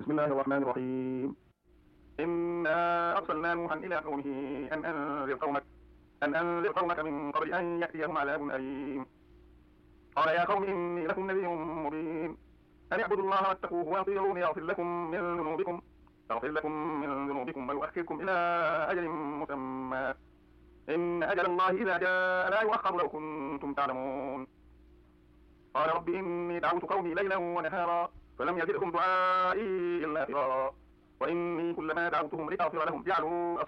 بسم الله الرحمن الرحيم. إنا أرسلنا نوحا إلى قومه أن أنذر قومك من قبل أن يأتيهم عذاب أليم. قال يا قوم إني لكم نذير مبين أن اعبدوا الله واتقوه وأطيعون يغفر لكم من ذنوبكم ويؤخركم إلى أجل مسمى إن أجل الله إذا جاء لا يؤخر لو كنتم تعلمون. قال رب إني دعوت قومي ليلا ونهارا فلم يزدهم دعائي إلا فرارا وإني كلما دعوتهم لتغفر لهم جعلوا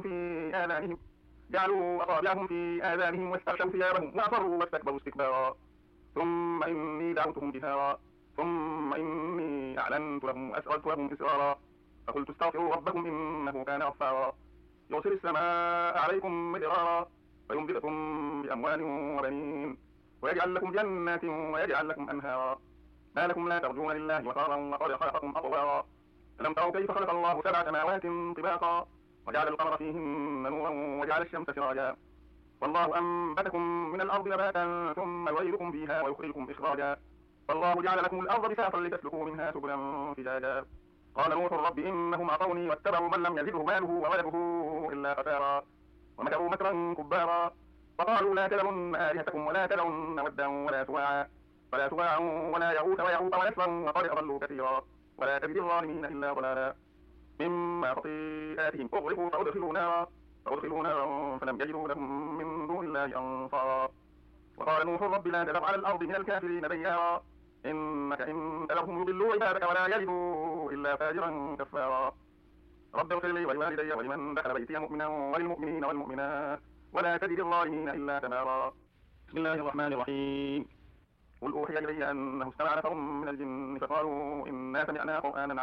أصابعهم في آذانهم واستغشوا ثيابهم وأصروا واستكبروا استكبارا ثم إني دعوتهم جهارا ثم إني أعلنت لهم وأسررت لهم إسرارا فقلت استغفروا ربكم إنه كان غفارا يرسل السماء عليكم مدرارا ويمددكم بأموال وبنين ويجعل لكم جنات ويجعل لكم أنهارا ما لكم لا ترجون لله وقارا وقد خلقكم أطوارا ألم تروا كيف خلق الله 7 سماوات طباقا وجعل القمر فيهن نورا وجعل الشمس سراجا والله أنبتكم من الأرض نباتا ثم يعيدكم فيها ويخرجكم إخراجا والله جعل لكم الأرض بساطا لتسلكوا منها سبلا فجاجا قال نوح رب إنهم عصوني واتبعوا من لم يزده ماله وولده إلا خسارا ومكروا مكرا كبارا فقالوا لا تذرن آلهتكم ولا تذرن ودا ولا سواعا ولا يغوث ويعوق ونسرا وقد أضلوا كثيرا ولا تزد الظالمين إلا ضلالا مما خطيئاتهم أغرقوا فأدخلوا نارا فلم يجدوا لهم من دون الله أنصارا وقال نوح رب لا تذر على الأرض من الكافرين ديارا إنك إن تذرهم يضلوا عبادك ولا يجدوا إلا فاجرا كفارا رب اغفر لي ولوالدي ولمن دخل بيتي مؤمنا وللمؤمنين والمؤمنات ولا تزد الظالمين إلا تبارا. بسم الله الرحمن الرحيم. قل أوحي إلي أنه استمع نفر من الجن فقالوا إنا سمعنا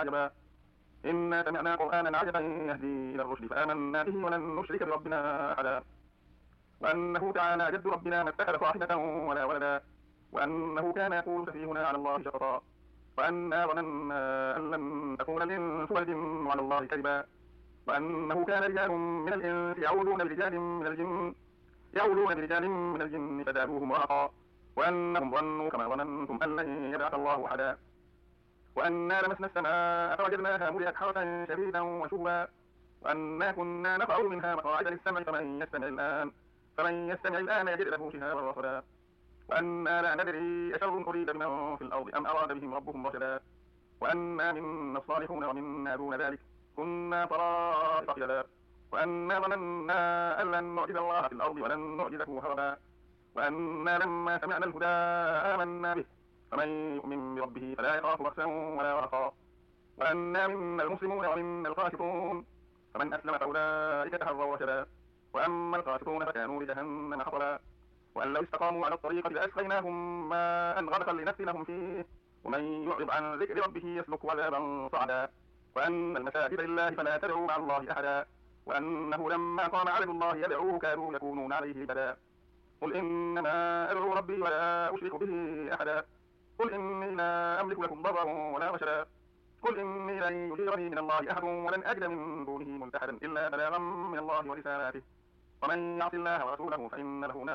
قرآنا عجبا يهدي إلى الرشد فآمنا به ولن نشرك بربنا أحدا وأنه تعالى جد ربنا ما اتخذ صاحبة ولا ولدا وأنه كان يقول سفيهنا على الله شططا وأنا ظننا أن لن تكون الإنس والجن على الله كذبا وأنه كان رجال من الإنس يعودون برجال من الجن فزادوهم رهقا وأنهم ظنوا كما ظننتم أن لن يبعث الله أحدا وأنا لمسنا السماء فوجدناها ملئت حرسا شديدا وشهبا وأنا كنا نقعد منها مقاعد للسمع فمن يستمع الآن يجد له شهابا رصدا وأنا لا ندري أشر أريد بمن في الأرض أم أراد بهم ربهم رشدا وأنا منا الصالحون ومنا دون ذلك كنا طرائق قددا وأنا ظننا أن لن نعجز الله في الأرض ولن نعجزه هربا وأنا لما سمعنا الهدى آمنا به فمن يؤمن بربه فلا يخاف بخسا ولا رهقا وأنا منا المسلمون ومنا القاسطون فمن أسلم فأولئك تحروا رشدا وأما القاسطون فكانوا لجهنم حطبا وأن لو استقاموا على الطريقة لأسقيناهم ماء غدقا لنفتنهم فيه ومن يعرض عن ذكر ربه يسلك عذابا صعدا وأن المساجد لله فلا تدعوا مع الله أحدا وأنه لما قام عبد الله يدعوه كانوا يكونون عليه لبدا قل إنما أدعو ربي ولا أشرك به أحدا قل إني لا أملك لكم ضرا ولا رشدا قل إني لن يجيرني من الله أحد ولن أجد من دونه ملتحدا إلا بلاغا من الله ورسالاته ومن يعص الله ورسوله فإن له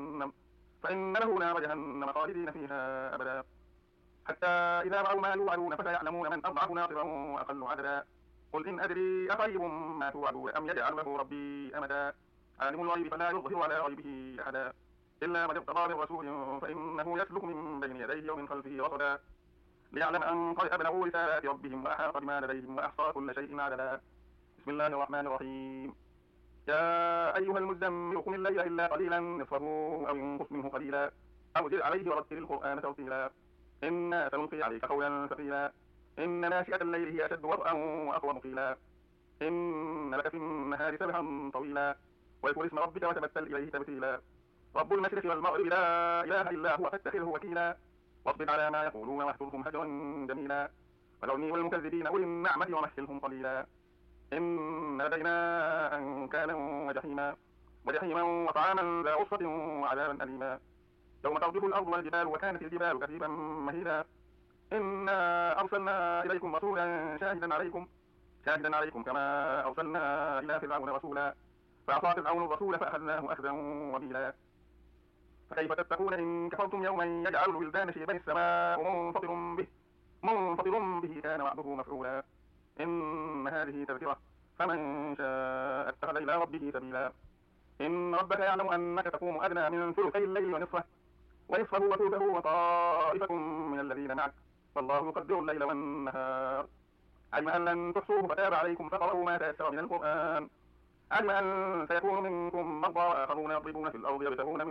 نار جهنم خالدين فيها أبدا حتى إذا رأوا ما يوعدون فسيعلمون من أضعف ناصرا وأقل عددا قل إن أدري أقريب ما توعدون أم يجعل له ربي أمدا عالم الغيب فلا يظهر على غيبه أحدا إلا من ارتضى من رسول فإنه يسلك من بين يديه ومن خلفه رصدا ليعلم أن قد أبلغوا رسالات ربهم وأحاط بما لديهم وأحصى كل شيء عددا. بسم الله الرحمن الرحيم. يا أيها المزمل قم الليل إلا قليلا نصفه أو ينقص منه قليلا أو زد عليه ورتل القرآن ترتيلا إنا سنلقي عليك قولا ثقيلا إن ناشئة الليل هي أشد وطئا وأقوم قيلا إن لك في النهار سبحا طويلا واذكر اسم ربك وتبتل إليه تبتيلا رب المشرق والمغرب لا إله إلا هو فاتخذه وكيلا واصبر على ما يقولون واهجرهم هجرا جميلا وذرني والمكذبين أولي النعمة ومهلهم قليلا إن لدينا أنكالا وجحيما وطعاما ذا غصة وعذابا أليما يوم ترجف الأرض والجبال وكانت الجبال كثيبا مهيلا إنا أرسلنا إليكم رسولا شاهدا عليكم كما أرسلنا إلى فرعون رسولا فعصى فرعون الرسول فأخذناه أخذا وبيلا فكيف تتقون إن كفرتم يوما يجعل الولدان شيبا السماء منفطر به كان وعده مفعولا إن هذه تذكرة فمن شاء اتخذ إلى ربه سبيلا. إن ربك يعلم أنك تقوم أدنى من ثلثي الليل ونصفه وثلثه وطائفة من الذين معك والله يقدر الليل والنهار. علم أن لن تحصوه فتاب عليكم فقرأوا ما تيسر من القرآن. علم أن سيكون منكم مرضى وآخرون يضربون في الأرض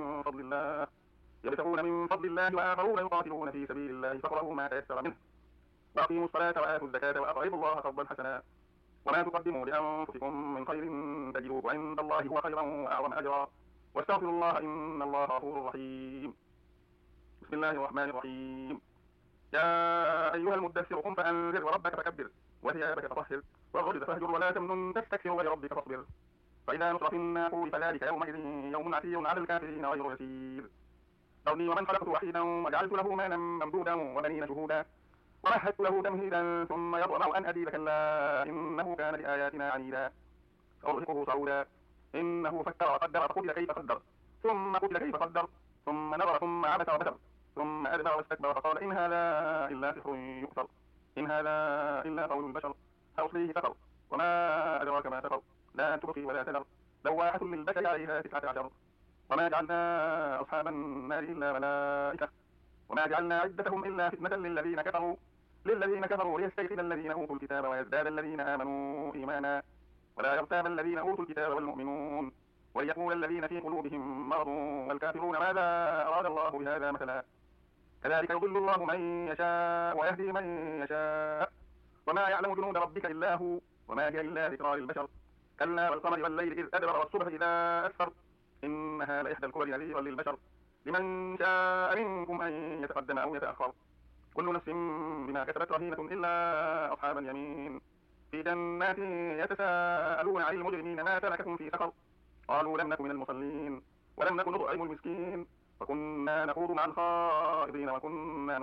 يبتغون من فضل الله وآخرون يقاتلون في سبيل الله فقرأوا ما تيسر منه. وأقيموا الصلاة وآتوا الزكاة وأقرضوا الله قرضا حسنا. وما تقدموا لأنفسكم من خير تجدوه عند الله هو خيرا وأعظم أجرا واستغفروا الله إن الله غفور رحيم. بسم الله الرحمن الرحيم. يا أيها المدثر قم فأنذر وربك فكبر وثيابك فطهر والرجز فاهجر ولا تمنن تستكثر ولربك فاصبر. فإذا نصر في الناقور فذلك يومئذ يوم عسير على الكافرين غير يسير. ذرني ومن خلقت وحيدا وجعلت له مالا ممدودا وبنين شهودا ومهدت له تمهيدا ثم يطمع أن أزيد كلا إنه كان لآياتنا عنيدا سأرهقه صعودا إنه فكر وقدر فقتل كيف قدر ثم قتل كيف قدر ثم نظر ثم عبس وبسر ثم أدبر واستكبر فقال إن هذا إلا سحر يؤثر إن هذا إلا قول البشر سأصليه سقر وما أدراك ما سقر لا تبقي ولا تذر لواحة للبشر عليها 19 وما جعلنا أصحاب النار إلا ملائكة وما جعلنا عدتهم إلا فتنة للذين كفروا ليستيقن الذين أوتوا الكتاب ويزداد الذين آمنوا إيمانا ولا يرتاب الذين أوتوا الكتاب والمؤمنون وليقول الذين في قلوبهم مرض والكافرون ماذا أراد الله بهذا مثلا كذلك يضل الله من يشاء ويهدي من يشاء وما يعلم جنود ربك إلا هو وما هي إلا ذكرى للبشر كلا والقمر والليل إذ أدبر والصبح إذا أسفر إنها لإحدى الكبر نذيرا للبشر لمن شاء منكم أن يتقدم أو يتأخر كل نفس بما كسبت رهينة إلا أصحاب اليمين في جنات يتساءلون عن المجرمين ما سلككم في سقر قالوا لم نكن من المصلين ولم نكن نطعم المسكين وكنا نخوض مع الخائضين وكنا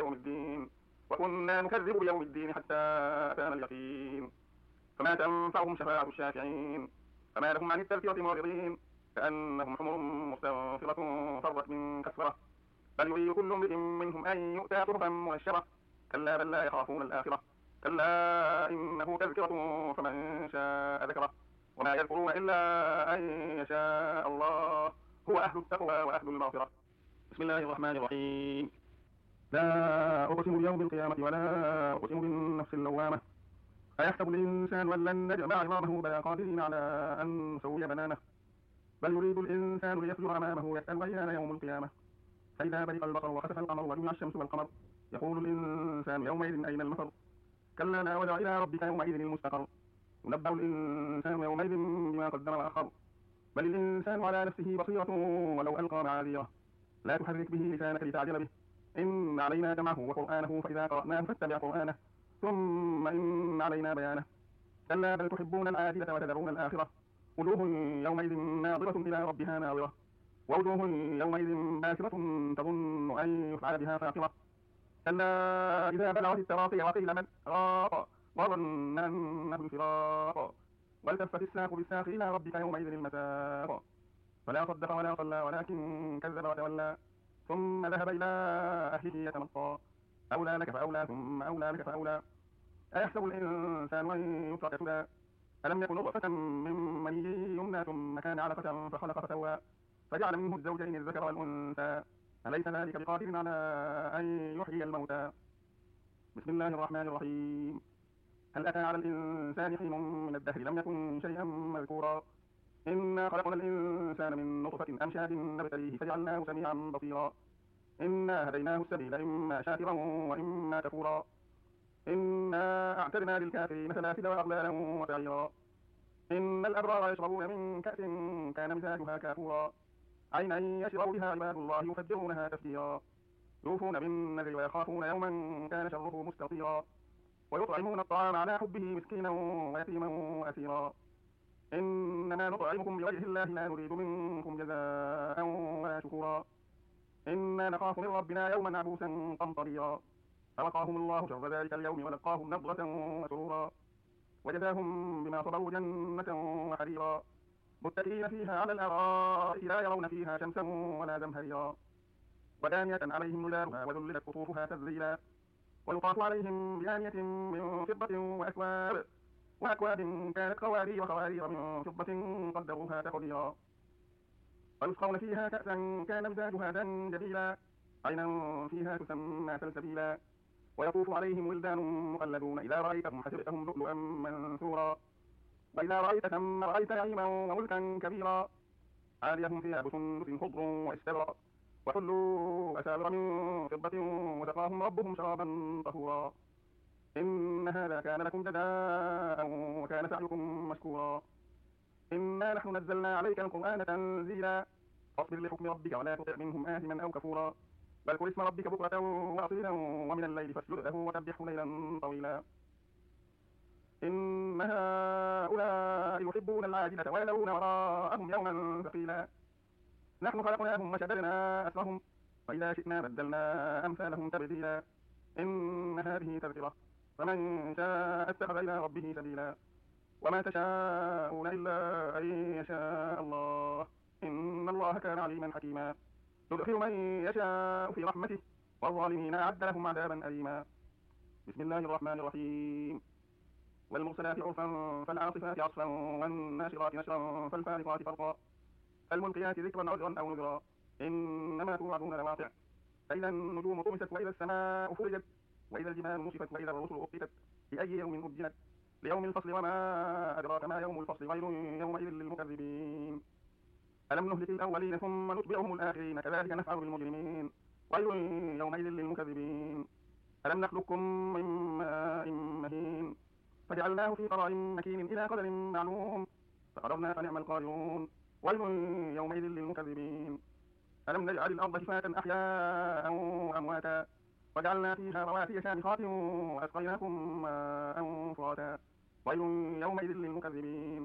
نكذب بيوم الدين حتى أتانا اليقين فما تنفعهم شفاعة الشافعين فما لهم عن التذكرة معرضين كأنهم حمر مستنفرة فرت من كسرة بل يريد كل امرئ منهم أن يؤتى صحفا منشرة كلا بل لا يخافون الآخرة كلا إنه تذكرة فمن شاء ذكره وما يذكرون إلا أن يشاء الله هو أهل التقوى وأهل المغفرة. بسم الله الرحمن الرحيم. لا أقسم بيوم القيامة ولا أقسم بالنفس اللوامة أيحسب الإنسان أن لن نجمع عظامه بلى قادرين على أن نسوي بنانه بل يريد الإنسان ليفجر أمامه يسأل أيان يوم القيامة فإذا برق البصر وخسف القمر وجمع الشمس والقمر يقول الإنسان يومئذ أين المفر كلا لا وزع إلى ربك يومئذ المستقر ينبأ الإنسان يومئذ بما قدم وأخر بل الإنسان على نفسه بصيرة ولو ألقى معاذيره لا تحرك به لسانك لتعجل به إن علينا جمعه وقرآنه فإذا قرأناه فاتبع قرآنه ثم إن علينا بيانه كلا بل تحبون العاجلة وتذرون الآخرة وجوه يومئذ ناظرة إلى ربها ناظرة ووجوه يومئذ باسرة تظن أن يفعل بها فاقرة كلا إذا بلغت التراقي وقيل من راق وظن أنه الفراق والتفت الساق بالساق إلى ربك يومئذ المساق فلا صدق ولا صلى ولكن كذب وتولى ثم ذهب إلى أهله يتمطى أولى لك فأولى ثم أولى لك فأولى أيحسب الإنسان أن يترك سدى ألم يكن نطفة من مني يمنى ثم كان علقة فخلق فسوى فجعل منه الزوجين الذكر والأنثى أليس ذلك بقادر على أن يحيي الموتى. بسم الله الرحمن الرحيم. هل أتى على الإنسان حين من الدهر لم يكن شيئا مذكورا إنا خلقنا الإنسان من نطفة أمشاج نبتليه فجعلناه سميعا بصيرا إنا هديناه السبيل إما شاكرا وإما كفورا إنا أعتدنا للكافرين سلاسل وأغلالا وسعيرا إن الأبرار يشربون من كأس كان مزاجها كافورا عينا يشرب بها عباد الله يفجرونها تفجيرا يوفون بالنذر ويخافون يوما كان شره مستطيرا ويطعمون الطعام على حبه مسكينا ويتيما وأسيرا إنما نطعمكم لوجه الله لا نريد منكم جزاء ولا شكورا إنا نخاف من ربنا يوما عبوسا قمطريرا فوقاهم الله شر ذلك اليوم ولقاهم نضرة وسرورا وجزاهم بما صبروا جنة وحريرا متكئين فيها على الأرائك لا يرون فيها شمسا ولا زمهريرا ودانية عليهم ظلالها وذللت قطوفها تذليلا ويطاف عليهم بآنية من فضة وأكواب كانت قوارير وقوارير من فضة قدروها تقديرا ويسقون فيها كأسا كان مزاجها زنجبيلا عينا فيها تسمى سلسبيلا ويطوف عليهم ولدان مخلدون إذا رأيتهم حسبتهم لؤلؤا منثورا وإذا رأيت ثم رأيت نعيما وملكا كبيرا عاليهم ثياب سندس خضر واستبرق وحلوا أساور من فضة وسقاهم ربهم شرابا طهورا إن هذا كان لكم جزاء وكان سعيكم مشكورا إنا نحن نزلنا عليك القرآن تنزيلا فاصبر لحكم ربك ولا تطع منهم آثما أو كفورا بل قل اسم ربك بكرة وأصيلا ومن الليل فاسجد له وسبحه ليلا طويلا إن هؤلاء يحبون العاجلة ويذرون وراءهم يوما ثقيلا نحن خلقناهم وشددنا أسرهم وإذا شئنا بدلنا أمثالهم تبديلا إن هذه تذكرة فمن شاء اتخذ إلى ربه سبيلا وما تشاءون إلا أن يشاء الله إن الله كان عليما حكيما يدخل من يشاء في رحمته والظالمين أعد لهم عذابا أليما بسم الله الرحمن الرحيم والمرسلات عرفا فالعاصفات عصفا والناشرات نشرا فالفارقات فرقا فالملقيات ذكرا عذرا أو نذرا إنما توعدون لواقع فإذا النجوم طمست وإذا السماء فرجت وإذا الجبال نصفت وإذا الرسل أقتت لأي يوم أجلت ليوم الفصل وما أدراك ما يوم الفصل ويل يومئذ للمكذبين ألم نهلك الأولين ثم نتبعهم الآخرين كذلك نفعل بالمجرمين ويل يومئذ للمكذبين ألم نخلقكم من ماء مهين فجعلناه في قرار مكين إلى قدر معلوم فقدرنا فنعم القادرون ويل يومئذ للمكذبين ألم نجعل الأرض كفاة أحياء وأمواتا وجعلنا فيها رواسي شامخات وأسقيناكم ماء فراتا ويل يومئذ للمكذبين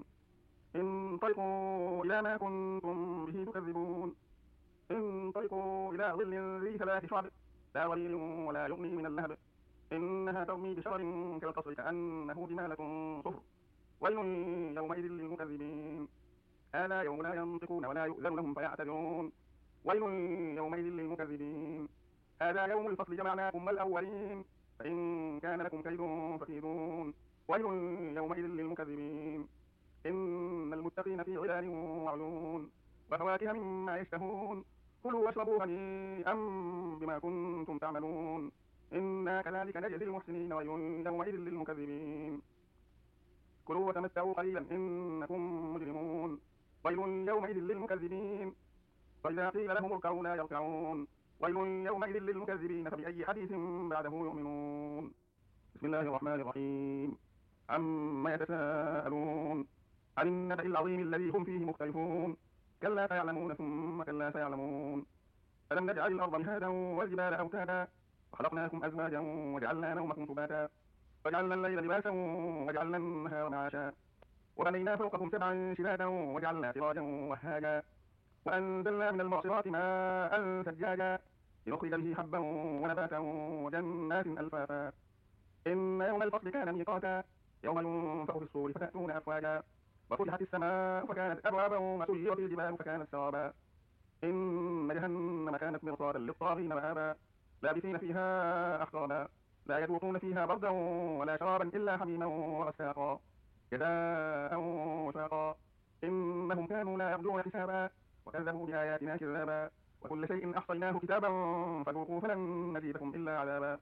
انطلقوا إلى ما كنتم به تكذبون انطلقوا إلى ظل ذي ثلاث شعب لا ظليل ولا يغني من اللهب إنها ترمي بشرر كالقصر كأنه جمالة صفر ويل يومئذ للمكذبين هذا يوم لا ينطقون ولا يؤذن لهم فيعتذرون ويل يومئذ للمكذبين هذا يوم الفصل جمعناكم والأولين فإن كان لكم كيد فكيدون ويل يومئذ للمكذبين إن المتقين في ظلال وعيون وفواكه مما يشتهون كلوا واشربوا هنيئا بما كنتم تعملون إنا كذلك نجزي المحسنين ويل يومئذ للمكذبين كلوا وتمتعوا قليلا إنكم مجرمون ويل يومئذ للمكذبين وإذا قيل لهم اركعوا لا يركعون ويل يومئذ للمكذبين فبأي حديث بعده يؤمنون بسم الله الرحمن الرحيم عما يتساءلون عن النبأ العظيم الذي هم فيه مختلفون كلا سيعلمون ثم كلا سيعلمون ألم نجعل الأرض مهادا والجبال أوتادا وخلقناكم أزواجا وجعلنا نومكم سباتا وجعلنا الليل لباسا وجعلنا النهار معاشا وبنينا فوقكم سبعا شدادا وجعلنا سراجا وهاجا وأنزلنا من المعصرات ماء ثجاجا لنخرج به حبا ونباتا وجنات ألفافا إن يوم الفصل كان ميقاتا يوم ينفخ في الصور فتأتون أفواجا وفتحت السماء فكانت أبوابا وسيرت الجبال فكانت سرابا إن جهنم كانت مرصادا للطاغين مآبا لابثين فيها أحقابا لا يذوقون فيها بردا ولا شرابا إلا حميما وغساقا جزاء وفاقا إنهم كانوا لا يرجون حسابا وكذبوا بآياتنا كذابا وكل شيء أحصيناه كتابا فذوقوا فلن نزيدكم إلا عذابا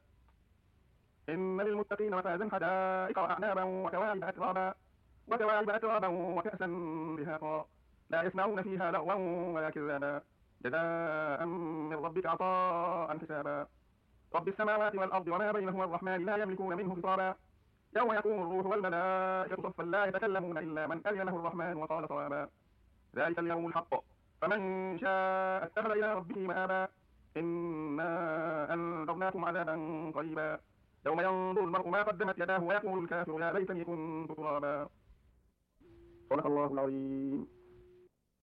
إن للمتقين مفازا حدائق وأعنابا وكواعب أترابا وكأسا دهاقا لا يسمعون فيها لغوا ولا كذابا جزاء من ربك عطاء حسابا رب السماوات والأرض وما بينهما الرحمن لا يملكون منه خطابا يوم يقوم الروح والملائكة صفا لا يتكلمون إلا من أذن له الرحمن وقال صوابا ذلك اليوم الحق فمن شاء اتخذ إلى ربه مآبا إنا أنذرناكم عذابا قريبا يوم ينظر المرء ما قدمت يداه ويقول الكافر يا ليتني كنت ترابا صدق الله العظيم.